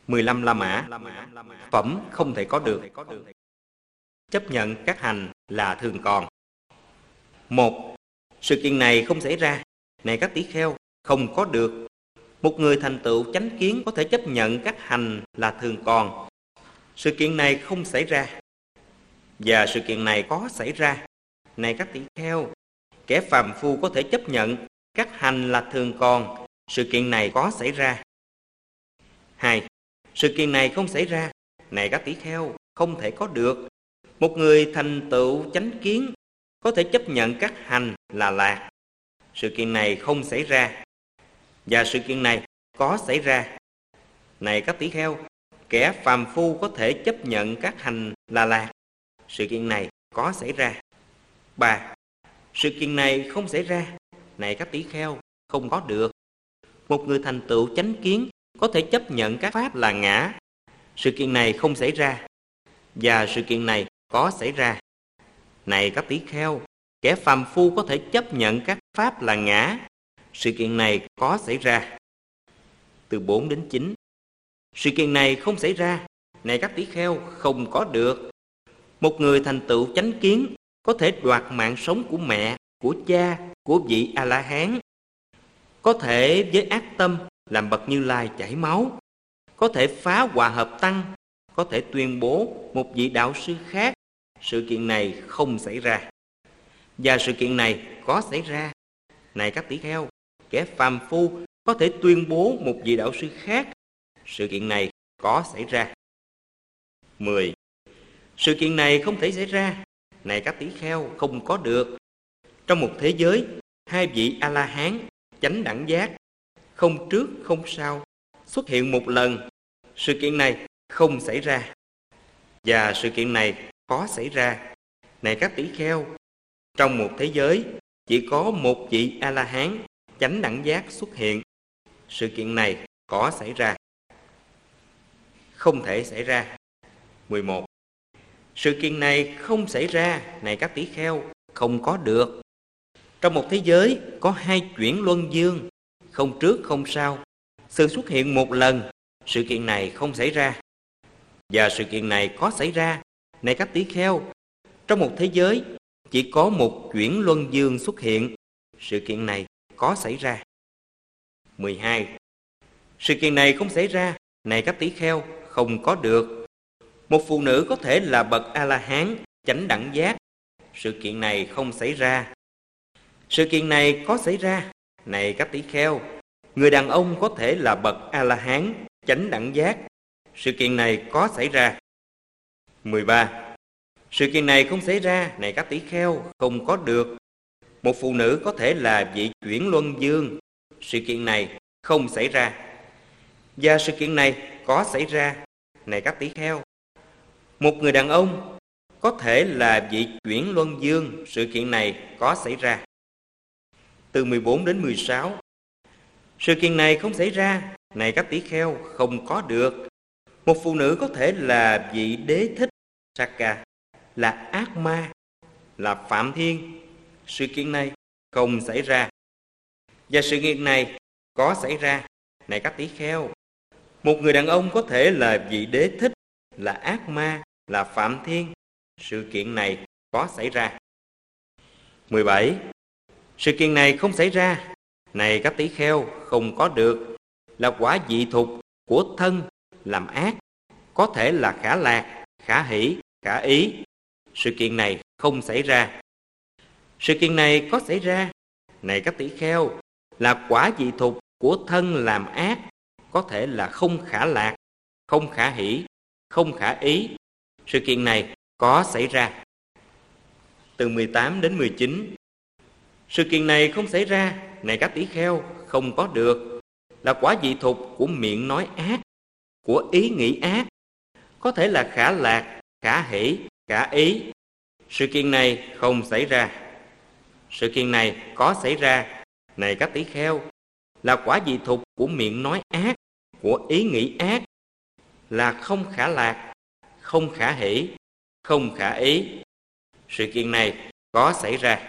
15 La Mã. Phẩm không thể có được. Chấp nhận các hành là thường còn. 1. Sự kiện này không xảy ra. Này các tỷ kheo, không có được. Một người thành tựu chánh kiến có thể chấp nhận các hành là thường còn. Sự kiện này không xảy ra. Và sự kiện này có xảy ra. Này các tỷ kheo, kẻ phàm phu có thể chấp nhận các hành là thường còn. Sự kiện này có xảy ra. 2. Sự kiện này không xảy ra. Này các tỷ kheo, không thể có được. Một người thành tựu chánh kiến có thể chấp nhận các hành là lạc. Sự kiện này không xảy ra. Và sự kiện này có xảy ra. Này các tỷ kheo, kẻ phàm phu có thể chấp nhận các hành là lạc. Sự kiện này có xảy ra. 3. Sự kiện này không xảy ra. Này các tỷ kheo, không có được. Một người thành tựu chánh kiến có thể chấp nhận các pháp là ngã. Sự kiện này không xảy ra. Và sự kiện này có xảy ra. Này các tỷ kheo, kẻ phàm phu có thể chấp nhận các pháp là ngã. Sự kiện này có xảy ra. Từ 4 đến 9. Sự kiện này không xảy ra. Này các tỷ kheo, không có được. Một người thành tựu chánh kiến có thể đoạt mạng sống của mẹ, của cha, của vị A-la-hán. Có thể với ác tâm làm bậc Như Lai chảy máu. Có thể phá hòa hợp tăng. Có thể tuyên bố một vị đạo sư khác. Sự kiện này không xảy ra. Và sự kiện này có xảy ra. Này các tỷ kheo, kẻ phàm phu có thể tuyên bố một vị đạo sư khác. Sự kiện này có xảy ra. 10. Sự kiện này không thể xảy ra. Này các tỷ kheo, không có được. Trong một thế giới, hai vị A-la-hán chánh đẳng giác, không trước không sau, xuất hiện một lần. Sự kiện này không xảy ra. Và sự kiện này có xảy ra. Này các tỷ kheo, trong một thế giới chỉ có một vị A-la-hán chánh đẳng giác xuất hiện. Sự kiện này có xảy ra. Không thể xảy ra. 11. Sự kiện này không xảy ra. Này các tỷ kheo, không có được. Trong một thế giới có hai chuyển luân dương, không trước không sau, sự xuất hiện một lần. Sự kiện này không xảy ra. Và sự kiện này có xảy ra. Này các tỷ kheo, trong một thế giới chỉ có một chuyển luân dương xuất hiện. Sự kiện này có xảy ra. 12. Sự kiện này không xảy ra. Này các tỷ kheo, không có được. Một phụ nữ có thể là bậc A-la-hán chánh đẳng giác. Sự kiện này không xảy ra. Sự kiện này có xảy ra. Này các tỷ kheo, người đàn ông có thể là bậc A-la-hán chánh đẳng giác. Sự kiện này có xảy ra. 13. Sự kiện này không xảy ra. Này các tỷ kheo, không có được. Một phụ nữ có thể là vị chuyển luân dương. Sự kiện này không xảy ra. Và sự kiện này có xảy ra. Này các tỷ kheo, một người đàn ông có thể là vị chuyển luân dương. Sự kiện này có xảy ra. Từ 14 đến 16. Sự kiện này không xảy ra. Này các tỷ kheo, không có được. Một phụ nữ có thể là vị đế thích Sakka, là ác ma, là phạm thiên. Sự kiện này không xảy ra. Và sự kiện này có xảy ra. Này các tỷ kheo, một người đàn ông có thể là vị đế thích, là ác ma, là phạm thiên. Sự kiện này có xảy ra. 17. Sự kiện này không xảy ra. Này các tỷ kheo, không có được. Là quả dị thục của thân làm ác. Có thể là khả lạc, khả hỷ, khả ý. Sự kiện này không xảy ra. Sự kiện này có xảy ra. Này các tỷ kheo, là quả dị thục của thân làm ác. Có thể là không khả lạc, không khả hỷ, không khả ý. Sự kiện này có xảy ra. Từ 18 đến 19. Sự kiện này không xảy ra. Này các tỷ kheo, không có được. Là quả dị thục của miệng nói ác, của ý nghĩ ác. Có thể là khả lạc, khả hỷ, khả ý. Sự kiện này không xảy ra. Sự kiện này có xảy ra. Này các tỷ kheo, là quả dị thục của miệng nói ác, của ý nghĩ ác. Là không khả lạc, không khả hỷ, không khả ý. Sự kiện này có xảy ra.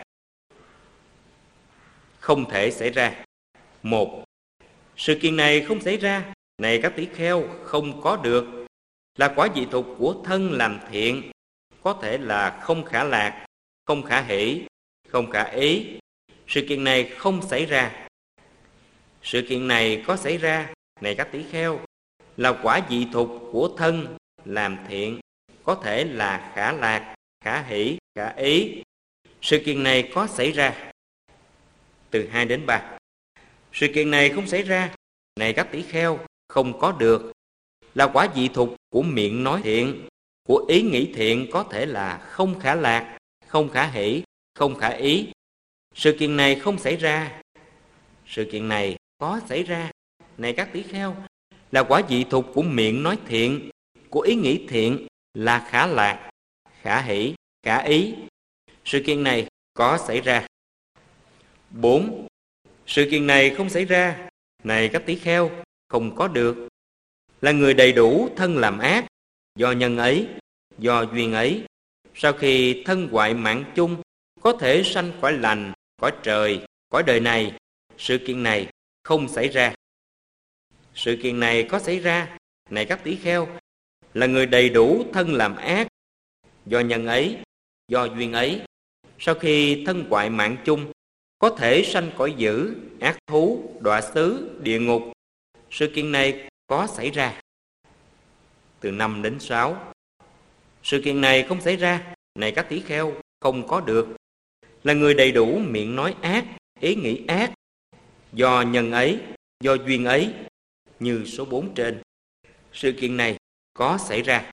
Không thể xảy ra. 1. Sự kiện này không xảy ra. này các tỷ kheo, không có được, là quả dị thục của thân làm thiện, có thể là không khả lạc, không khả hỷ, không khả ý. Sự kiện này không xảy ra. Sự kiện này có xảy ra, này các tỷ kheo, là quả dị thục của thân làm thiện, có thể là khả lạc, khả hỷ, khả ý. Sự kiện này có xảy ra. Từ 2 đến 3. Sự kiện này không xảy ra, này các tỷ kheo, không có được, là quả dị thục của miệng nói thiện, của ý nghĩ thiện, có thể là không khả lạc, không khả hỷ, không khả ý. Sự kiện này không xảy ra. Sự kiện này có xảy ra, này các tỷ kheo, là quả dị thục của miệng nói thiện, của ý nghĩ thiện, là khả lạc, khả hỷ, khả ý. Sự kiện này có xảy ra. 4. Sự kiện này không xảy ra, này các tỷ kheo, không có được, là người đầy đủ thân làm ác, do nhân ấy, do duyên ấy, sau khi thân hoại mạng chung, có thể sanh cõi lành, cõi trời, cõi đời này. Sự kiện này không xảy ra. Sự kiện này có xảy ra, này các tỷ kheo, là người đầy đủ thân làm ác, do nhân ấy, do duyên ấy, sau khi thân hoại mạng chung, có thể sanh cõi dữ, ác thú, đọa xứ, địa ngục. Sự kiện này có xảy ra. Từ 5 đến 6. Sự kiện này không xảy ra, này các tỷ kheo, không có được, là người đầy đủ miệng nói ác, ý nghĩ ác, do nhân ấy, do duyên ấy, như số 4 trên. Sự kiện này có xảy ra.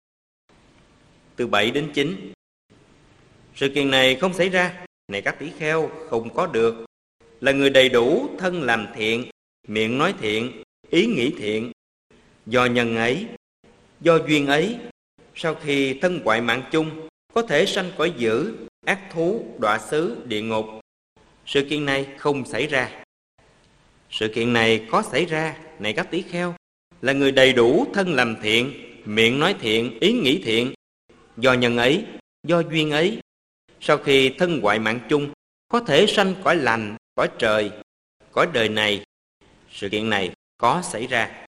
Từ 7 đến 9. Sự kiện này không xảy ra, này các tỷ kheo, không có được, là người đầy đủ thân làm thiện, miệng nói thiện, ý nghĩ thiện, do nhân ấy, do duyên ấy, sau khi thân hoại mạng chung, có thể sanh cõi dữ, ác thú, đọa xứ, địa ngục. Sự kiện này không xảy ra. Sự kiện này có xảy ra, này các tỷ kheo, là người đầy đủ thân làm thiện, miệng nói thiện, ý nghĩ thiện, do nhân ấy, do duyên ấy, sau khi thân hoại mạng chung, có thể sanh cõi lành, cõi trời, cõi đời này. Sự kiện này có xảy ra.